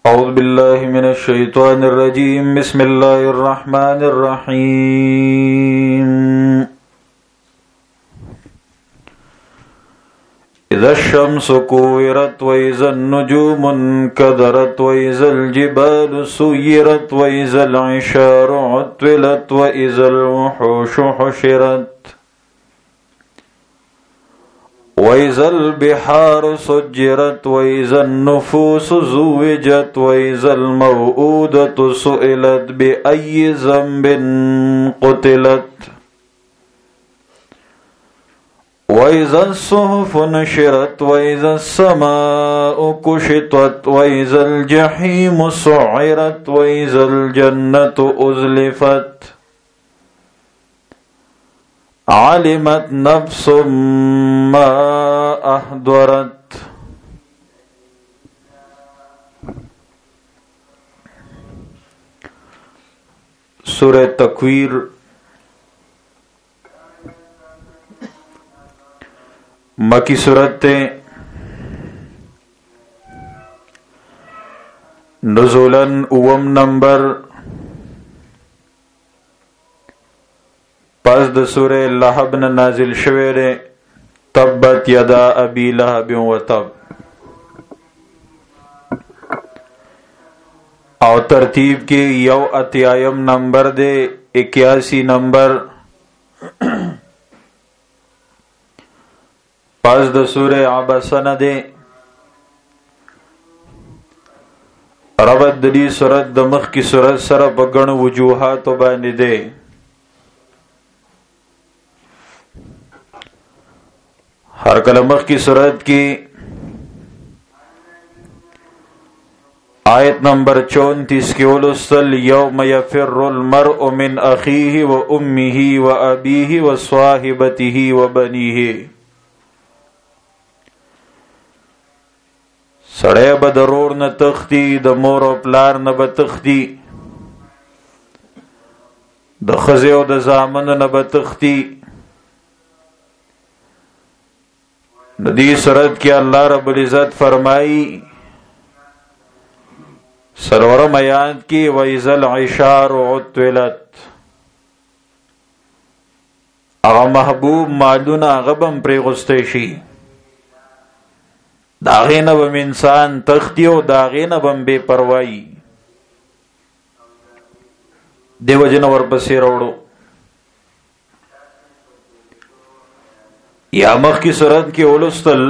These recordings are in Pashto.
أعوذ بالله من الشيطان الرجيم بسم الله الرحمن الرحيم إذا الشمس كورت وإذا النجوم انكدرت وإذا الجبال سيرت وإذا العشار عطلت وإذا الوحوش حشرت وإذا البحار سجرت وإذا النفوس زوجت وإذا الموءودة سئلت بأي ذنب قتلت وإذا الصحف نشرت وإذا السماء كشطت وإذا الجحيم سعرت وإذا الجنة أزلفت علمت نفس ما أحضرت. سورہ تکویر مکی سورت نزولاً اوم نمبر پس د سورہ لہب نه نازل شوی دی. تبت یدا ابی لہب و تب، او ترتیب کې یو اتیایم نمبر دی، 81 نمبر پس د سورہ عبسہ نه دی. ربط د دې سورت د مخکې سورت سره په ګڼو وجوهاتو باندې دی. ہر کلمخ کی صورت کی آیت نمبر 34 کی اولستل یوم یفر المرء من اخیه و امه و ابیه و صاحبته و بنیه. سړی به د رور نه تختی، د مور او پلار نه به تختی، د ښځې او د زامنو نه به تختی. ندی صورت کی اللہ رب العزت فرمائی سرورم آیات کی وَإِذَا الْعِشَارُ عُطِّلَتْ، اغا محبوب مالونا غبم پریغستے شی، داغین بم انسان تختیو، داغین بم بے پروائی. دیو جنور پسی روڑو. یا مخ کی صورت کی اولستل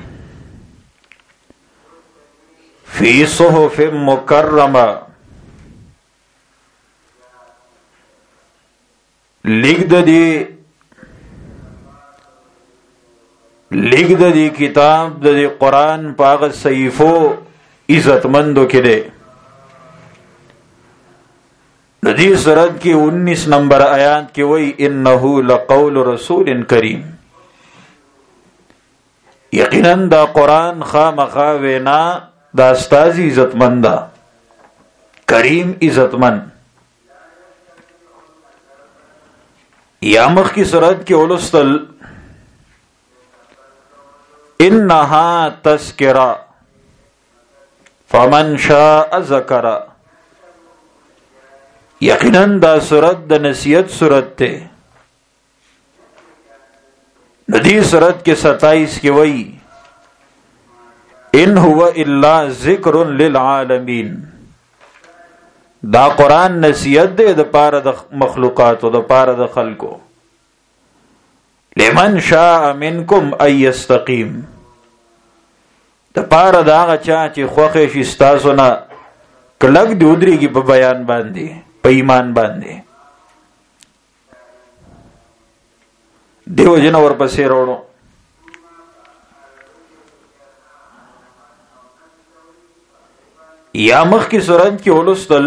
فی صحف مکرمہ، لکھ دی کتاب دی قرآن پاغ صحیفو عزت مندو کے دے. ندی صورت کی 19 نمبر آیات کی وئی انہو لقول رسول کریم، یقیناً دا قرآن خامخا وینا دا استازی عزتمند دا، کریم عزتمند. یا مخ کی صورت کی اولستل انہا تذکرہ فمن شاء ذکر، یقیناً دا صورت دا نصیحت صورت تے. ندی صورت کے 27 کی وئی ان هو الا ذکر للعالمین، دا قرآن نصیحت دے دا پارا دا مخلوقات و دا پارا دا خلقو. لمن شاء منکم ان یستقیم، دا پارا دا آغا چاچی خوخش استاسونا کلک دی ادری کی پا بیان باندے، پا ایمان باندے. دیو جنور پسی روڑو. یا مخ کی صورت کی اولستل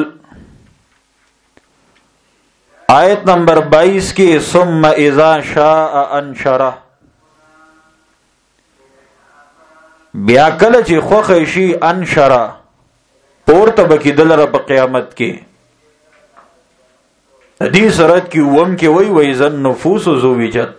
آیت نمبر 22 کی ثم اذا شاء انشرہ، بیا کله چې خوښ شي انشرہ پورته بکی دلره په قیامت کې. دې صورت کې وم کې وای وای ځن نفوس زوجت،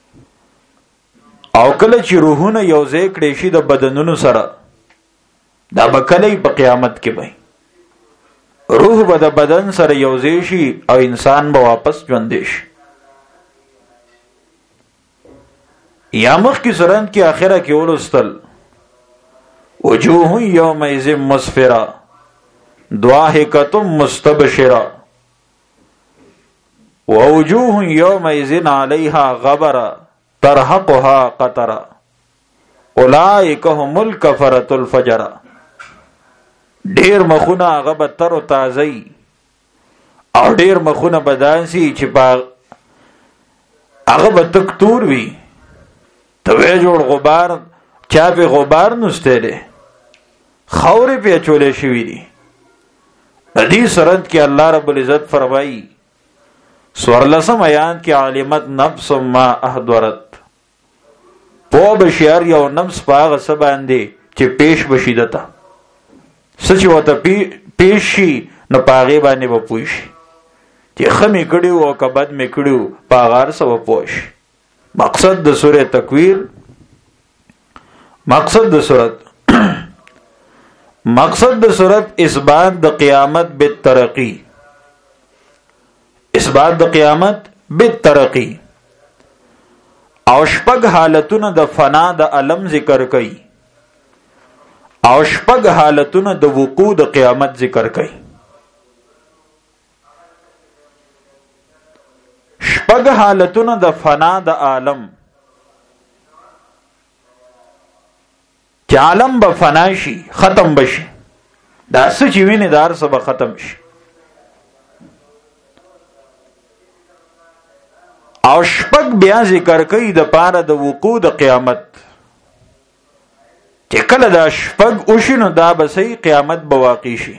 او کله چې روحونه یو ځای کړي شي د بدنونو سره، دا بکلی په قیامت کې به روح به د بدن سره یوځای شي او انسان به واپس ژوندی شي. یا مخکې سورت کې آخره کې ولوستل وجوه یومئذ مسفرة ضاحکة مستبشرة ووجوه یومئذ علیها غبرة ترهقها قترة اولئک هم الکفرة الفجرة. ډیر مخونه هغه به تر و تازه او ډیر مخونه به داسې چې هغه به تک تور وي ته وی جوړ غبار چا پې غبار نستی دی خاورې پې اچولې شوي دي. د دې سورت کې الله رب العزت فرمایي 14 آیات کې علمت نفس ما احضرت پوه بشي هر یو نفس په هغه څه باندې چې پیش بشي دته څه چې ورته پیش شي نو په هغې باندې به پوه شي چې ښه مې کړي وو او که بد مې کړي وو په هغه هر څه به پوه شي. مقصد د سورې تکویر مقصد د سورت اثبات د قیامت بالترقی اثبات د قیامت بالترقی او شپږ حالتونه د فنا د علم ذکر کوي او شپږ حالتونه د وقوع د قیامت ذکر کوي. شپږ حالتونه د فنا د عالم چې عالم به فنا شي ختم بشي دا څه چې ویني دا هر څه به ختم شي. او شپږ بیا ذکر کوي د پاره د وقوع د قیامت چې کله دا شپږ وشي نو دا به صحیح قیامت به واقع شي.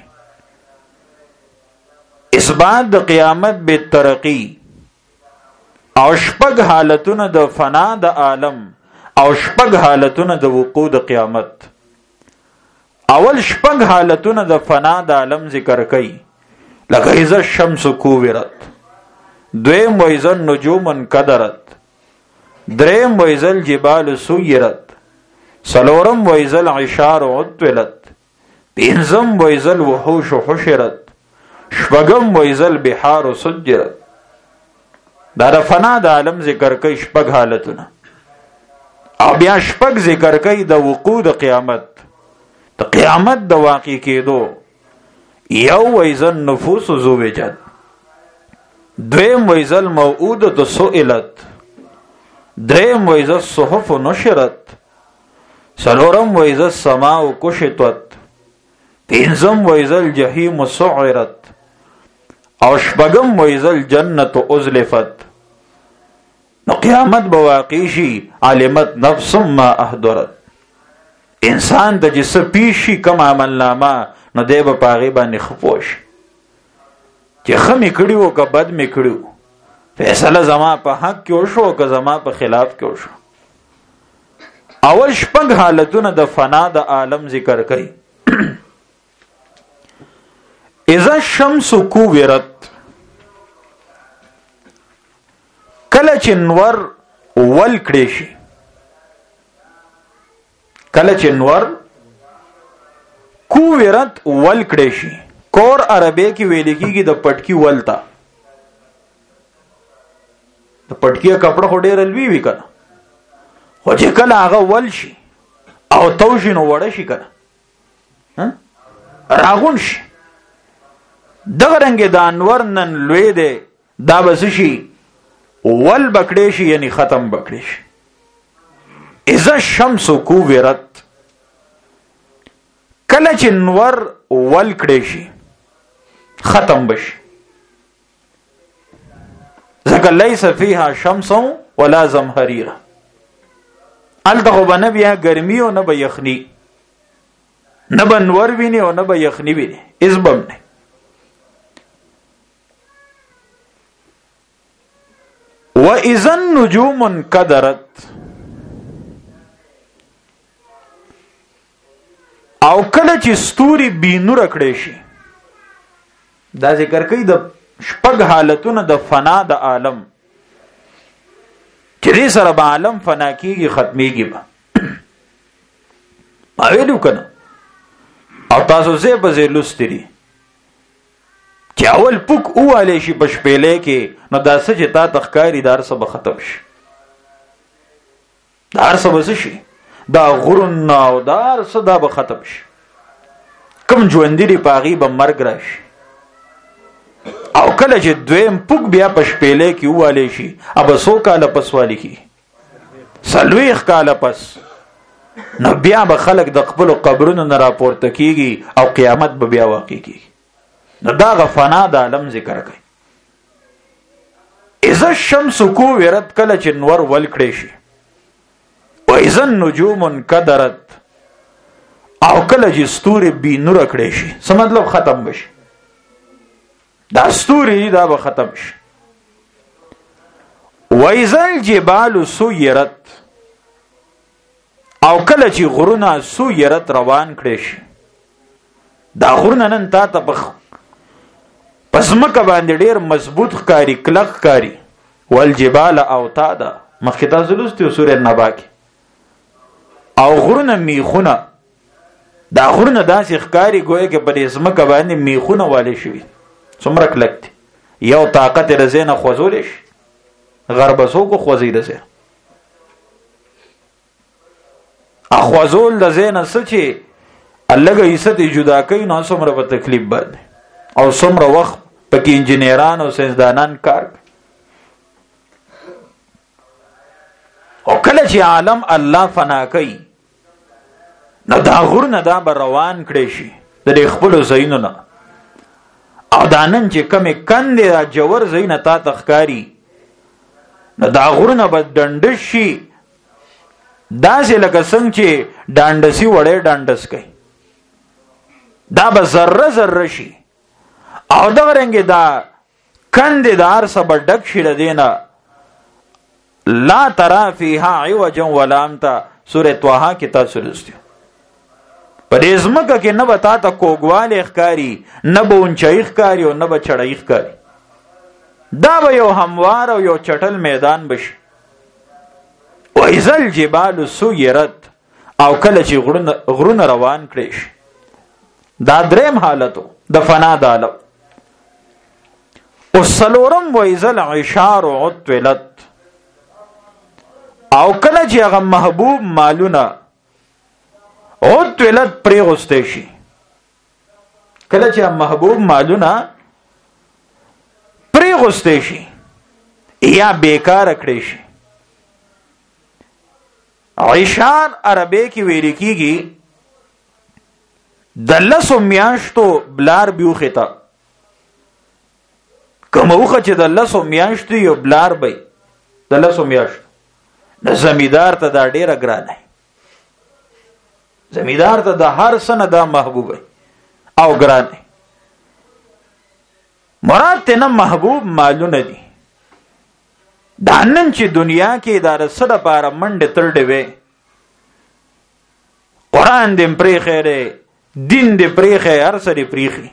اثبات د قیامت بالترقی او شپږ حالتونه د فنا د عالم او شپږ حالتونه د وقوع د قیامت. اول شپږ حالتونه د فنا د عالم ذکر کوي لکه اذا الشمس کوورت دویم و اذا النجوم انکدرت دریم و اذا الجبال سیرت څلورم و اذا العشار عطلت پنځم و اذا الوحوش حشرت شپږم و اذا البحار سجرت. دا د فنا د عالم ذکر کوي شپږ حالتونه او بیا شپږ ذکر کوي د وقوع د قیامت د قیامت د واقع کېدو. یو و اذا النفوس زوجت دویم و اذا الموءودة سئلت دریم و اذا الصحف نشرت څلورم و اذا السماء کشطت پنځم و اذا الجحیم سعرت او شپږم و اذا الجنة ازلفت. نو قیامت به واقع شي علمت نفس ما احضرت انسان ته چې څه پیښ شي کوم عمل نامه نو دی به په هغې باندې ښه پوه شي چې ښه مې کړي وو که بد مې کړي وو فیصله زما په حق کې وشو که زما په خلاف کې وشو. اول شپږ حالتونه د فنا د عالم ذکر کوي. اذا الشمس کوورت کله چې نور ول کړی شي کله چې نور کوورت ول کړی شي کور عربی کې ویل کېږي د پټکی ولتا د پټکی کپڑا خو ډېر لوی وي کنه خو چې کله هغه ول شي او توشي نو وړه شي کنه راغون شي دغه رنګ د انور نن لوی دی دا بس شي ول بکړې شي یعنی ختم بکړې شي. اذا الشمس کوورت کله چې نور ول کړې شي ختم بشي ځکه لیس فیها شمس ولا زمهریره الته خو به نه بیا ګرمي او نه به یخني نه به نور ویني او نه به یخني ویني هېڅ به نه. وَإِذَا النُّجُومُ انْكَدَرَتْ او کله چې ستوري بینور کړي شي دا ذکر کوي د شپږ حالتونه د فنا د عالم چې دې سره به عالم فنا کیږي ختميږي به ما ویلو کنه او تاسو زه به زه لستری چې اول پوک اواله شي په شپېلې کې نو دا څه چې تا تخکاری دار څه به ختم شي دار څه به شي دا غرون او دار څه دا به ختم شي کم ژوندې پاغي به مرګ راشي او کله چې دویم پوک بیا په شپېلې کې اواله شي اب 100 کاله پس والی کی 40 کاله پس نو بیا به خلک د خپل قبرونو نه راپورته کیږي او قیامت به بیا واقع کیږي نو دا غفنا د عالم ذکر کوي اذا الشمس كورت کله چې نور ول کړي شي و اذا النجوم انكدرت او کله چې ستوري بي نور کړي شي څه مطلب ختم بشي دا ستوري دا به ختم شي و اذا الجبال سيرت او کله چې غرونه سيرت روان کړي شي دا غرونه نن تا ته پس مکه باندې ډیر مضبوط ښکاری کلک ښکاری والجبال اوتادا مخکې تاسو لوستو سورې نبا کې او غرونه میخونه دا غرونه داسې ښکاری ګویا کې په دې مکه باندې میخونه والي شوي څومره کلک دي یو طاقت رزینه خوځول شي غربسو کو خوځي رزه اخوازول د زینه سچې الګ عزت جدا کوي نو څومره په تکلیف باندې او څومره وخت پکې انجنیران او ساينسدانان کار او کله چې عالم الله فنا کوي نو دا غرونه دا به روان کړي شي د خپل زینونه او دانن چې کمه کندې دا جوور زینه تا تخکاری نو دا غرونه به ډنډ شي داسې لکه څنګه چې ډانډسي وړې ډانډس کوي دا به ذره ذره شي او دا رنګ دا کنددار سب ډک شي ردینا لا ترى فيها عوجا ولا امتا سوره طه کې تاسو لوستو پر ازمکه کې نه وتا ته کوګواله ښکاری نه بونچای ښکاری او نه بچړای ښکاری دا به یو هموار او یو چټل میدان بشي و اذا الجبال سيرت او کله چې غرونه روان کړي شي دا دریم حالتو د فنا د عالم وسلورم و اذا العشار عطلت او کله چې هغه محبوب مالونه عطلت پرې غوسته شي کله چې محبوب مالونه پرې غوسته شي یا بیکار کړي شي عشار عربی کې ویل کېږي د لسو میاشتو بلار بیوخه تا کوموخه چې د لسو میاشتو یو بلار بې د لسو میاشتو د زمیدار ته دا ډیره ګرانه زمیدار ته د هر سنه دا محبوب او ګرانه مراد ته نه محبوب مالونه دي دا نن چې دنیا کې دا رسد لپاره منډه ترډه وي قران دې پرې خیره دین دې پریخه هر سری پریخي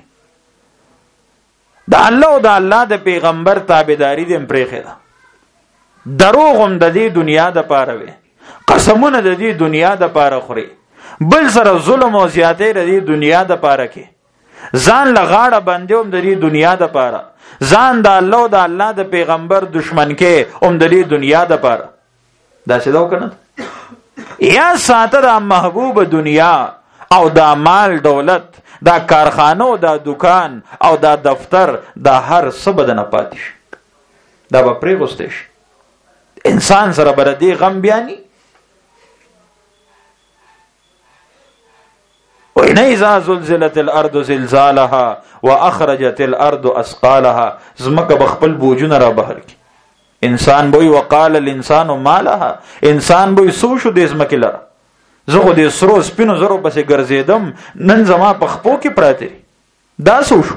دا الله او دا الله د پیغمبر تابعداري دې پریخه دا دروغم د دې دنیا د پاره وي قسمونه د دې دنیا د پاره خوري بل سره ظلم او زیاته د دې دنیا د پاره کې ځان لغاړه بندوم د دې دنیا د پاره ځان د الله او د الله د پیغمبر دشمن کې هم د دې دنیا د پاره دا څه دا کنه یا ساته د محبوب دنیا او دا مال دولت دا کارخانه او دا دکان او دا دفتر دا هر څه بدنه پاتې دا به پرې غوسته شي انسان سره بر دې غم بیاني وإن إذا زلزلت الأرض زلزالها وأخرجت الأرض أثقالها زمکه بخپل بوجونه را بهر کی انسان بوئی وقال الانسان ما لها انسان بوئی سو شو د زمکه لره زه خو دې سرو سپینو زرو پسې ګرځېدم نن زما په خپو کې پراته دا سو شو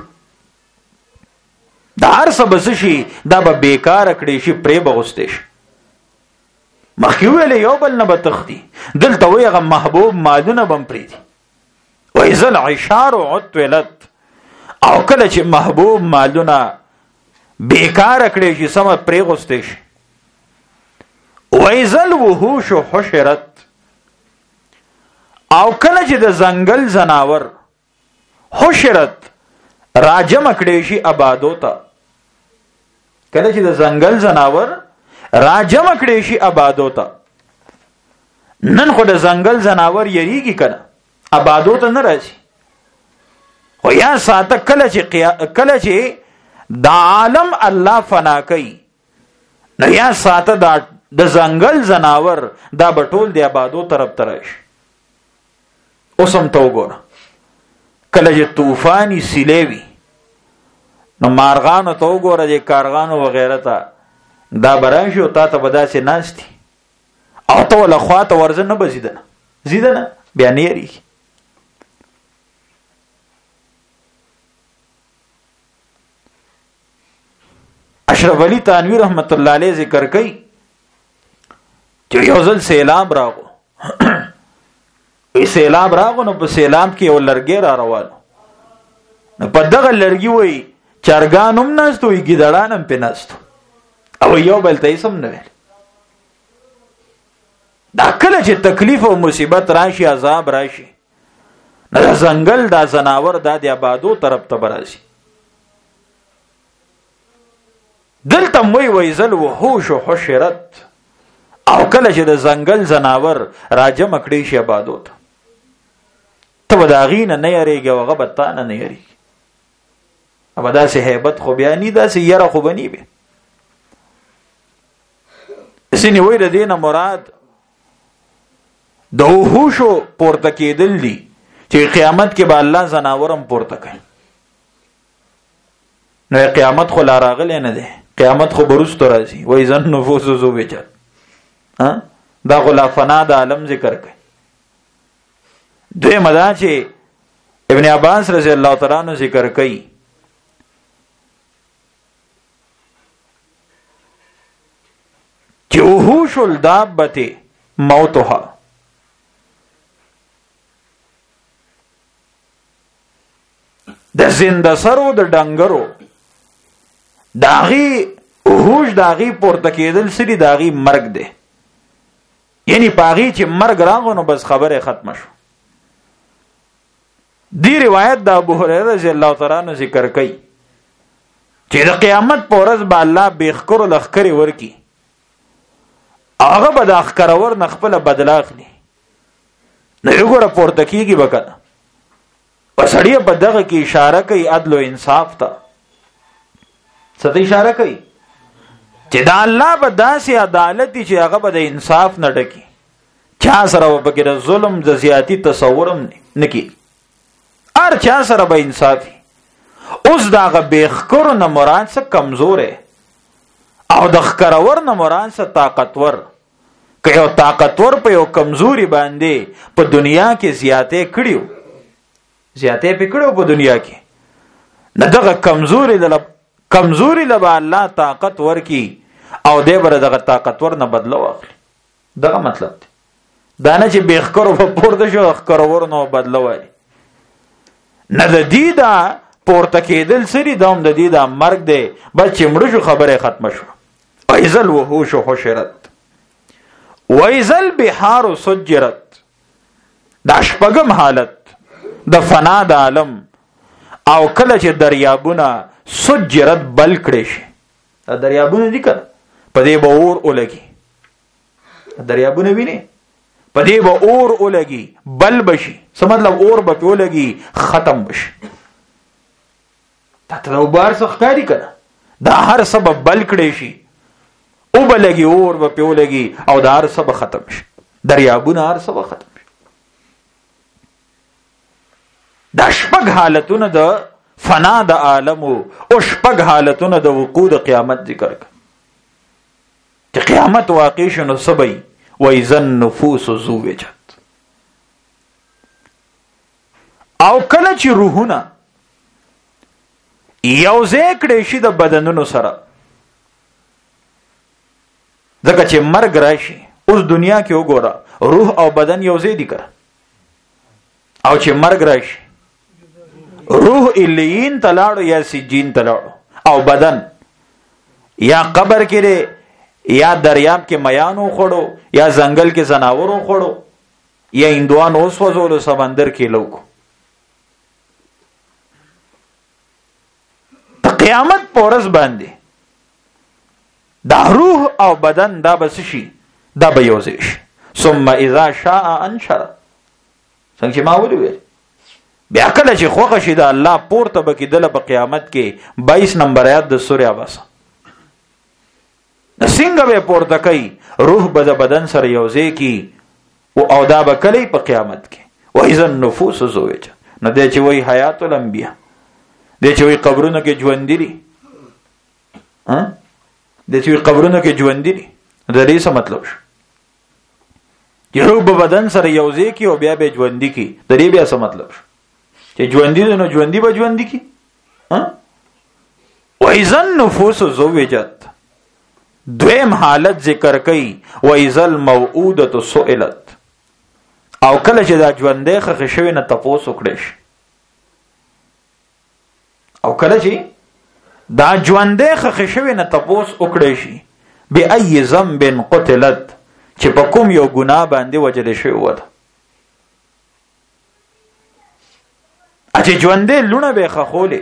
دا هر څه بس شي دا به بیکار کړي شي پرې بغوستې شي مخکې ویلې یو بل نه به تختی دلته وایي هغه محبوب مالونه بم پرېږدي وإذا العشار عطلت او کله چې محبوب مالونه بیکار کړي شي سم پرې غوستې شي وإذا الوحوش حشرت او کله چې د ځنګل زناور حشرت راجم کړي شي آبادو ته. کله چې د ځنګل زناور راجم کړي شي آبادو ته. نن خو د ځنګل زناور یریږي کنه، آبادو ته نه راځي. خو یا ساته کله چې د عالم الله فنا کوي، نو یا ساته د ځنګل زناور دا بټول دی آبادو طرف ته راشي. اوس هم ته وګوره، کله چې طوفاني سیلې وي نو مارغانو ته وګوره، د کارغانو وغیره ته دا براشي او تا ته به داسې ناستي او ته وله خوا ته ورځه نه به زیده نه بیا نه یېرېږي. اشرف علي تانوي رحمت الله علیه ذکر کوي چې یو ځل سیلاب راغو سیلاب راغو نو په سیلاب کې یو لرګی را روانو، نو په دغه لرګي وایي چرګان هم ناستو وي ګیدړان هم پې ناستو او یو بل ته یې څه هم نه ویل. دا کله چې تکلیف او مصیبت راشي، عذاب راشي، نو د ځنګل دا ځناور دا د آبادو طرف ته به راځي. دلته موی ویزل وحوش و حشرت، او کله چې د ځنګل ځناور راجم کړي شي آبادو ته، ته به د هغې نه نه یېرېږې او هغه به تا نه نه یېرېږي. ابا داسې هیبت خو بیا نی، داسې یره خو به نی بیا. ځینې وایي د دې نه مراد د وحوشو پورته کېدل دي، چې قیامت کې به الله ځناور هم پورته کوي. نو قیامت خو لا راغلی نه دی، قیامت خو برستو راځي. وایي ځن نفوس زو بچت، دا خو لا فنا د عالم ذکر کوي. دویمه دا چې ابن عباس رضی الله تعالی عنہ ذکر کوي چې وحوش الدابه موتها، د زنده سرو د ډنګرو داغي وحوش داغي پورته کېدل سړي داغي مرګ دی. یعنی پاغي چې مرګ راغو نو بس خبره ختمه شو. دی روایت د ابو هريره رضی الله تعالی عنہ ذکر کوي چې د قیامت په ورځ به الله بېخکرو لښکرې ورکي، هغه به د ښکرور نه خپله بدله اخلي. نو وګوره پورته کېږي به که نه، په سړی په دغه کې اشاره کوي عدل و انصاف ته. څه ته اشاره کوي؟ چې د الله به داسې عدالت دي چې هغه به د انصاف نه ډکي، چا سره به پکې د ظلم د زیاتي تصور هم نه کېږي، هر چا سره به انصافي. اوس د هغه بېښکرو نه مراد څه کمزوری او د ښکرور نه مراد څه طاقتور. که یو طاقتور په یو کمزوري باندې په دنیا کې زیاتې کړي، زیاتې پې کړي په دنیا کې، نه دغه کمزوري له به الله طاقت ورکي او دی به دغه طاقتور نه بدله واخلي. دغه مطلب دی، دا نه چې بېښکرو به پورته شو ښکرور نه بدله والي. نه د دې دا پورته کېدل سړي دا هم د دې دا مرګ دی، بس چې مړه شو خبره ختمه شوه. وإذا الوحوش حشرت وإذا البحار سجرت، دا شپږم حالت د فنا د عالم. او کله چې دریابونه سجرت بل کړي شي، دا دریابونه دي کنه، په دې به اور ولګي. دریابونه ویني، په دې به اور ولګي، بل بشي. څه مطلب؟ اور به پې ولګي، ختم بشي. تا ته د اوبه هر څه ښکاري که نه، دا هر څه به بل کړی شي، اوبه لګي، اور به پې ولګي او دا هر څه به ختم شي. دریابونه هر څه به ختم شي. دا شپږ حالتونه د فنا د عالم او شپږ حالتونه د وقوع د قیامت ذکر کړه. چې قیامت واقع شي نو څه به وي؟ وإذا النفوس زوجت. او کله چې روحونه یو ځای کړی شي د بدنونو سره، ځکه چې مرګ راشي. اوس دنیا کې وګوره، روح او بدن یو ځای دي کړه، او چې مرګ راشي روح الیین ته لاړو یا سجین ته لاړو، او بدن یا قبر کې دی، یا دریاب کې میانو خوړو، یا ځنګل کې ځناورو خوړو، یا هندوانو وسوځولو، سمندر کې لوکو. قیامت پورس باندې دا روح او بدن دا بس شي، دا به یوځای شي. ثم اذا شاء انشر، څنګه چې ما ویل بیا کله چې خوښه شي د الله پورته به کېدله په قیامت کې 22 نمبر آیات د سورې عباسه څنګه به پورته کوي، روح به د بدن سره یوځای کی او دا به کله په قیامت کې. واذا النفوس زوجت، نو دی چې وایي حیات الانبیاء، دی چې وایي قبرونه کې ژوند دي، دی چې وایي قبرونه کې ژوند دي، د دې څه مطلب شو چې روح به بدن سره یوځای کی او بیا به ژوند دي کی، د دې بیا څه مطلب شو چې ژوند دي نو ژوند دي به ژوند دي کی. واذا النفوس زوجت، دویم حالت ذکر کئی وَإِذَا الْمَوْعُودَةُ سُئِلَتْ، او کله چې دا ژوندې خښ شوی نه تپوس وکړي شي، او کله چې دا ژوندې خښ شوی نه تپوس وکړي شي بِأَيِّ ذَنبٍ قُتِلَتْ، چې په کوم یو ګناه باندې وجل شوی و ده. چې ژوندې لونه به خخولې،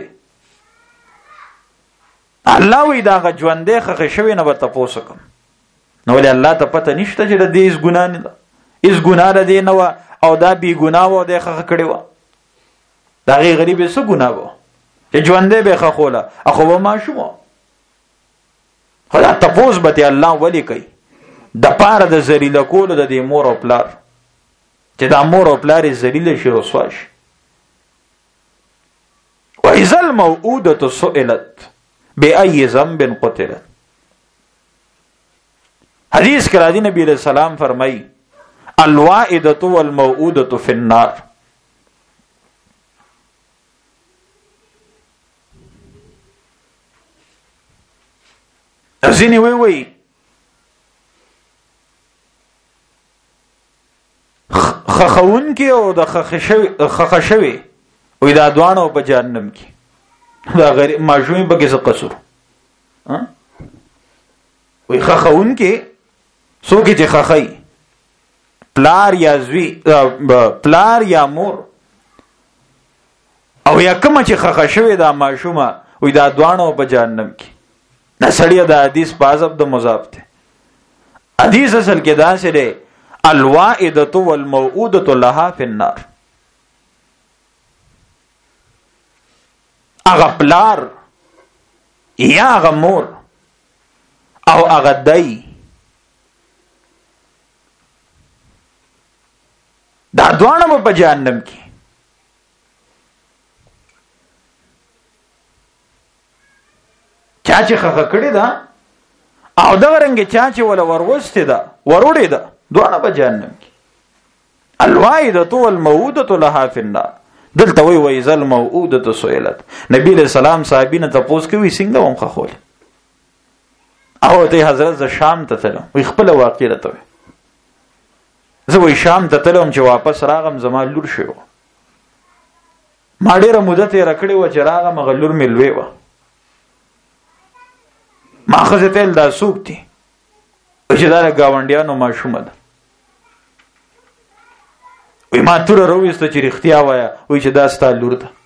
الله وی دا ژوندې خخ شوی نه به تپوس کوم، نو ولې الله ته پته نشته چې د دې هیڅ ګناه نه ده، هیڅ ګناه د دې نه وه او دا بې ګناه وه، د خخ کړې وه، د هغې غریب یې څه ګناه وه چې ژوندې به خخوله، خو به ماشوم وه. خو دا تپوس به دې الله ولې کوي؟ د پاره د ذلیله کولو د دې مور او پلار، چې دا مور او پلار یې ذلیله شي، رسوا شي. وَإِذَا الْمَوْعُودَةُ سُئِلَتْ بِأَيِّ ذَنبٍ قُتِلَتْ. حدیث کې راځي نبی علیہ السلام فرمایي الْوَائِدَةُ وَالْمَوْعُودَةُ فِي النَّارِ. ځینې وایي خخون کې او د خخ شوی وی دا دوانو په جهنم کې، دا غریب ماشومې په کې څه قصور وی خخون کې څوک چې خخی پلار یا زوی، پلار یا مور، او یا کومه چې خخ شوی دا ماشومه وی دا دوانو په جهنم کې. دا سړی دا حدیث په حذف د مضاف دی. حدیث اصل کې داسې دی الوائدة والموعودة لها فی النار. اغا پلار یا اغا مور او اغا دای دا دوانه په جهنم کې. چا چې خخ کړی دا او دا رنګ چا چې ولا وروسته دا وروړي دا دوانه په جهنم کې. الوائدة والموعودة لها فی النار. دلته وی وَإِذَا الْمَوْعُودَةُ سُئِلَتْ. نبی علیہ السلام صحابین تپوس کوي څنګه هم خخول، او ته حضرت ز شام ته تلم، وی خپل واقع راته وی زه وی شام ته تلم چې واپس راغم زما لور شو، ما ډیره مدت یې راکړې و چې راغم هغه لور مې لوی و، ما ښځې ته دا څوک دي چې دا د ګاونډیانو ماشومه ده. وی ما توره رویسته چې رښتیا وایه، وی چې دا ستا لور ده،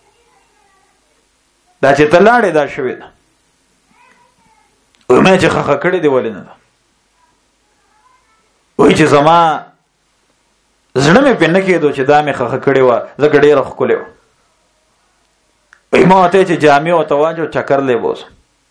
دا چې ته لاړې دا شوې ده. وی ما چې خخه کړې دی ولې نه ده؟ وی چې زما زړه مې پې نه کېدو چې دا مې خخه کړې وه، ځکه ډېره ښکلې وه. وی ما ورته چې جامې ورته واچو چکر لی بوځم،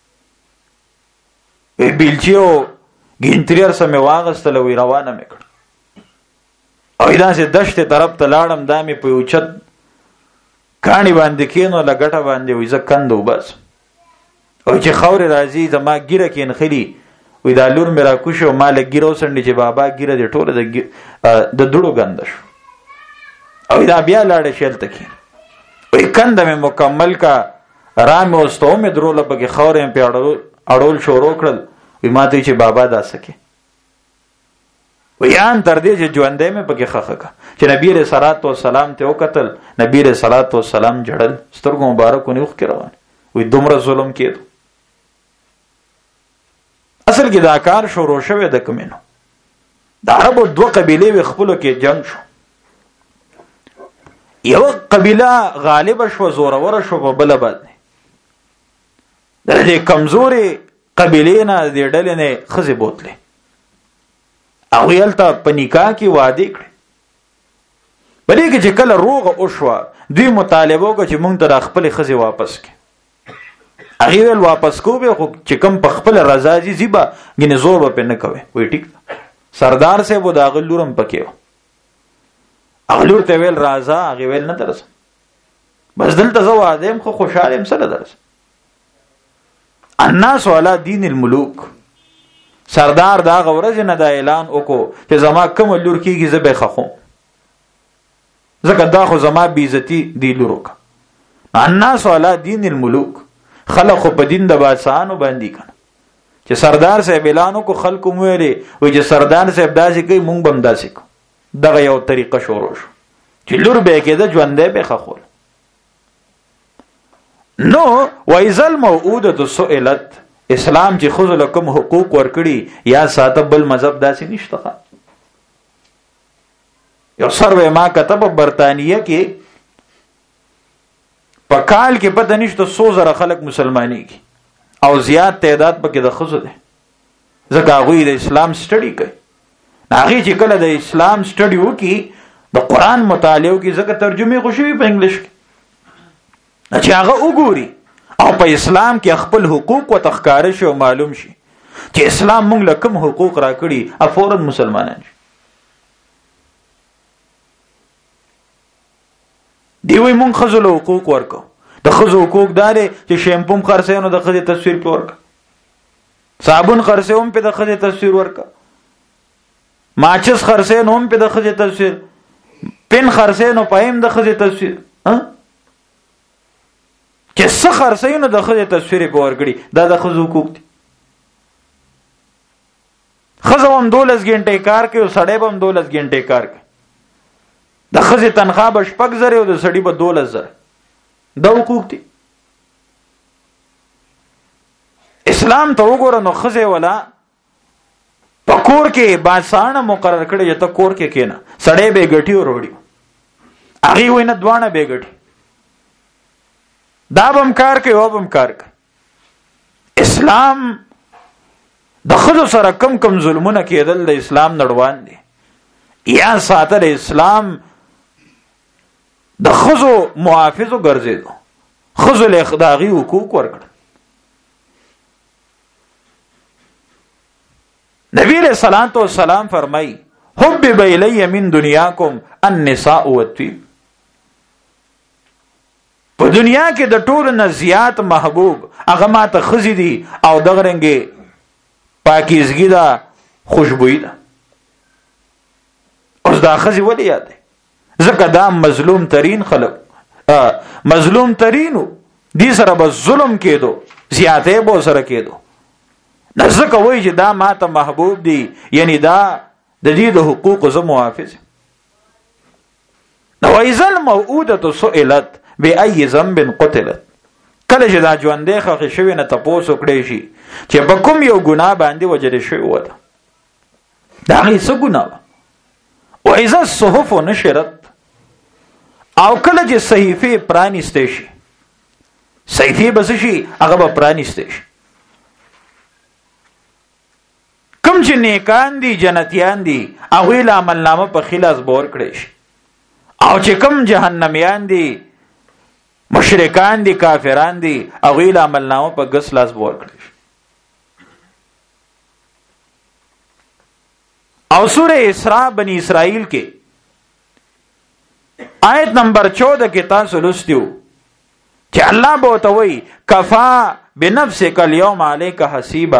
وی بیلچې او ګینتري هر څه مې واغېستله، وی روانه مې کړه او داسې دشتې طرف ته لاړم، دا مې په یو چت کاڼي باندې کېنو لګټه باندې، وی زه کند وباسم، او چې خاورې راځي زما ګیره کېنخلي، وی دا لور مې راکوش او ما لږ ګیره وڅنډي چې بابا ګیره دې ټوله د دوړو ګنده شو، او دا بیا لاړه شي هلته کېن، وی کنده مې مکمل کا، را مې وسته مې دروله پکې خاورې مې پې اړول شروع کړل، وی ما ته چې بابا داسې کې ویان تر دې چې ژوندې مې پکې خخه کا، چې نبی علیہ الصلوۃ والسلام ته وکتل، نبی علیہ الصلوۃ والسلام جړل، سترګو مبارک ونیخ کې روان، وی دومره ظلم کېدو. اصل کې دا کار شروع شوی د کومینو د عربو دوه قبیلې وي خپلو کې جنگ شو، یو قبیله غالب شو، زوروره شو په بله باندې، د دې کمزوري قبیلې نه د ډلې نه ښځې بوتلې هغوی هلته په نکاح کې وعدې کړې. په دې کې چې کله روغه وشوه دوی مطالبه وکړه چې موږ ته د خپلې ښځې واپس کړي. هغې ویل واپس کوو به خو چې کوم په خپله رضا ځي ځي به ګینې زور به پرې نه کوئ. وایي ټیک ده. سردار صاحب و د هغه لور هم پکې وه. هغه لور ته ویل راځه. هغې ویل نه درځم بس دلته زه واده یم خو خوشحاله یم څه له درځم. الناس علی دین الملوک. سردار د هغه ورځې نه دا اعلان وکړو چې زما کومه لور کېږي زه به یې ښخوم ځکه دا خو زما بېعزتي دی لور وکړه. الناس علی دین الملوک. خلق خو په دین د بادشاهانو باندې کنه چې سردار صاحب اعلان وکړو خلکو مو ویلې وایي چې سردار صاحب داسې کوي موږ به هم داسې کوو. دغه یو طریقه شروع شو چې لور به یې کېده ژوندی به یې ښخول. نو وإذا الموءودة سئلت. اسلام چې ښځو له کوم حقوق ورکړي یا ساته بل مذهب داسې نشته. یو سروې ما کتب برطانیه کې په کال کې پته نشته 100,000 خلک مسلمانېږي او زیات تعداد پکې د ښځو دی ځکه هغوی د اسلام سټډي کوي. هغې چې کله د اسلام سټډي وکړي د قرآن مطالعه وکړي ځکه ترجمې خو شوي په انګلیش کې چې هغه وګوري او په اسلام کې خپل حقوق ورته ښکاره شي او معلوم شي چې اسلام موږ له کوم حقوق راکړي فوراً مسلمانان شي. دی وایي موږ ښځو له حقوق ورکو. د ښځو حقوق دا دی چې شیمپو هم خرڅوي نو د ښځې تصویر پې ورکړه. صابون خرڅوي هم پې د ښځې تصویر ورکړه. ماچس خرڅوي نو هم پې د ښځې تصویر. پن خرڅوي نو په هم د ښځې تصویر. چې څه خرڅوي نو د ښځې تصویر یې پې ورکړي. دا د ښځو حقوق دي. ښځه هم 12 ګنټې کار کوي او سړی به هم 12 ګنټې کار کوي. د ښځې تنخواه به 6,000 او د سړي به 12,000. دا حقوق دي. اسلام ته وګوره نو ښځې ولا په کور کې بادشاهانه مقرر کړي چې ته کور کې کېنه. سړی به یې ګټي او وروړي. هغې وایي نه دواړه به یې ګټي. دا به هم کار کوي او به هم کار کوي. اسلام د ښځو سره کم کم ظلمونه کېدل د اسلام نړوان دي یا ساتل اسلام د ښځو محافظو ګرځېدو. ښځو له د هغې حقوق ورکړل. نبی علیہ الصلوۃ والسلام فرمایي حبب الی من دنیاکم النساء والطیب. په دنیا کې د ټولو نه زیات محبوب هغه ماته ښځې دي او دغه رنګې پاکیزګي ده خوشبویي ده. اوس دا ښځې ولې یاد دی؟ ځکه دا مظلوم ترین خلق مظلوم ترینو دې سره به ظلم کېدو زیاتې به سره کېدو. نه ځکه وایي چې دا ماته محبوب دي یعنی دا د دې د حقوقو زه محافظ یم. نو وإذا الموءودة سئلت بأي ذنب قتلت. کله چې دا ژوندی ښخې شوې نه تپوس وکړی شي چې په کوم یو ګناه باندې وجلې شوې وه ده د هغې څه ګناه وه. وإذا الصحف نشرت. او کله چې صحیفې پرانیستی شي صحیفې به څه شي هغه به پرانیستی شي. کوم چې نیکان دي جنتیان دي هغوی له عملنامه په خلاص به ورکړی شي او چې کوم جهنمیان دي مشرکان دي کافران دي هغوی له عملنامه په ګس لاس به ورکړی شي. او سورہ اسراء بنی اسرائیل کې آیت نمبر 14 کې تاسو لوستیو چې الله به ورته وایي کفا بنفسک اليوم علیک حسیبا.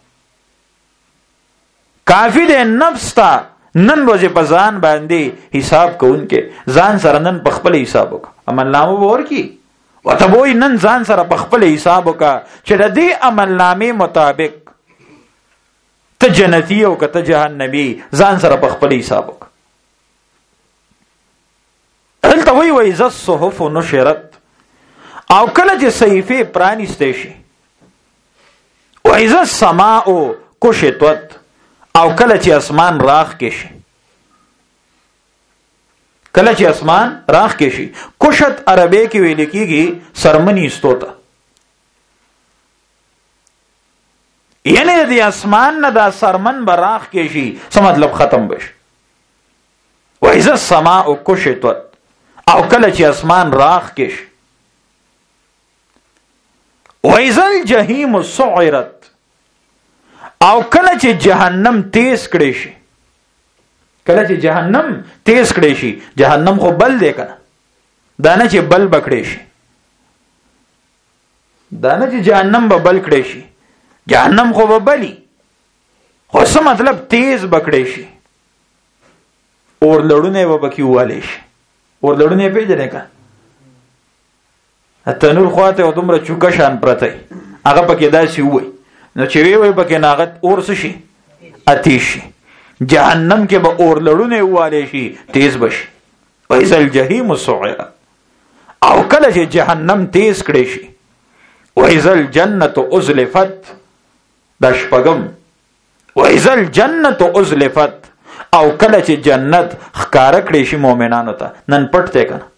کافی دی نفس ته نن ورځې په ځان باندې حساب کوونکې. ځان سره نن په خپل حساب وکړه. عملنامه به ورکړي ورته به وایي نن ځان سره په خپل حساب وکړه چې د دې عملنامې مطابق ته جنتی او که ته جهنمی ځان سره په خپل حساب وکړه. دلته وایي وإذا الصحف نشرت. او کله چې صحیفې پرانیستی شي وإذا السماء کشطت. او کله چې اسمان راخ کې شي کله چې اسمان راخ کې شي. کشت عربی کې ویل کېږي سرمنی استو ته. یعنی د اسمان نه دا سرمن براخ کې شي، څه مطلب ختم بشي. واذا السماء کشطت، او کله چې اسمان راخ کې شي. واذا الجحیم سعرت، او کله چې جهنم تیز کړي شي. کله چې جهنم تیز کړي شي، جهنم خو بل دی کنه، دا نه چې بل بکړي شي، دا نه چې جهنم به بل کړي شي، جهنم خو به بلی، خو څه مطلب تیز بکړي شي. اور لړونه به بکی والی شي. اور لړونه پیژنې کا تنور خواته او دومره چوکا شان پرته هغه پکې داسې وای، نو چې وی پکې ناغت اور څه شي، آتش شي. جهنم کې به اور لړونه والی شي، تیز بشي. وایذا الجحیم سعرت، او کله چې جهنم تیز کړي شي. وایذا الجنة ازلفت، دا شپږم. وایذا الجنة ازلفت، او کله چې جنت ښکارا کړي شي مؤمنانو ته. نن پټ دی کنه،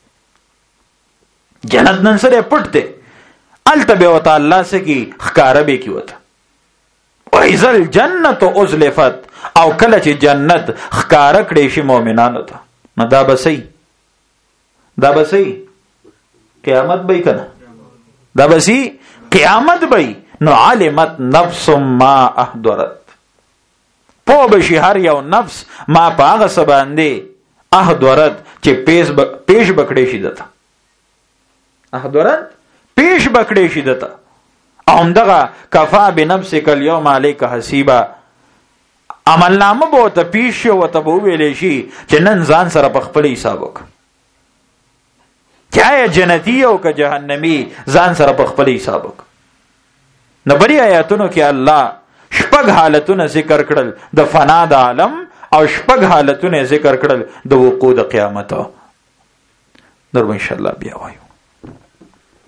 جنت نن سره پټ دی، الته به وته الله سکی ښکارا به کی وته. وایذا الجنة ازلفت، او کله چې جنت ښکارا کړي شي مؤمنانو ته. نو دا بسې، دا بسې قیامت به کنه، دا بسې قیامت به. نو علمت نفس ما احضرت، پو بشي هر یو نفس ما په هغه څه باندې احضرت چې پیش بکړې شي دته. احضرت پیش بکړې شي دته. او همدغه کفا بنفسک اليوم علیک حسیبا، عمل نامه به ته پیش شي او ته به ویلې شي چې نن ځان سره په خپل حساب وکړه، چا جنتی او که جهنمی، ځان سره په خپل حساب وکړه. نو بری آیاتونو کې الله شپږ حالتونه ذکر کړل د فنا د عالم، او شپږ حالتونه ذکر کړل د وقوع د قیامت. نور ان شاء الله بیا وایو.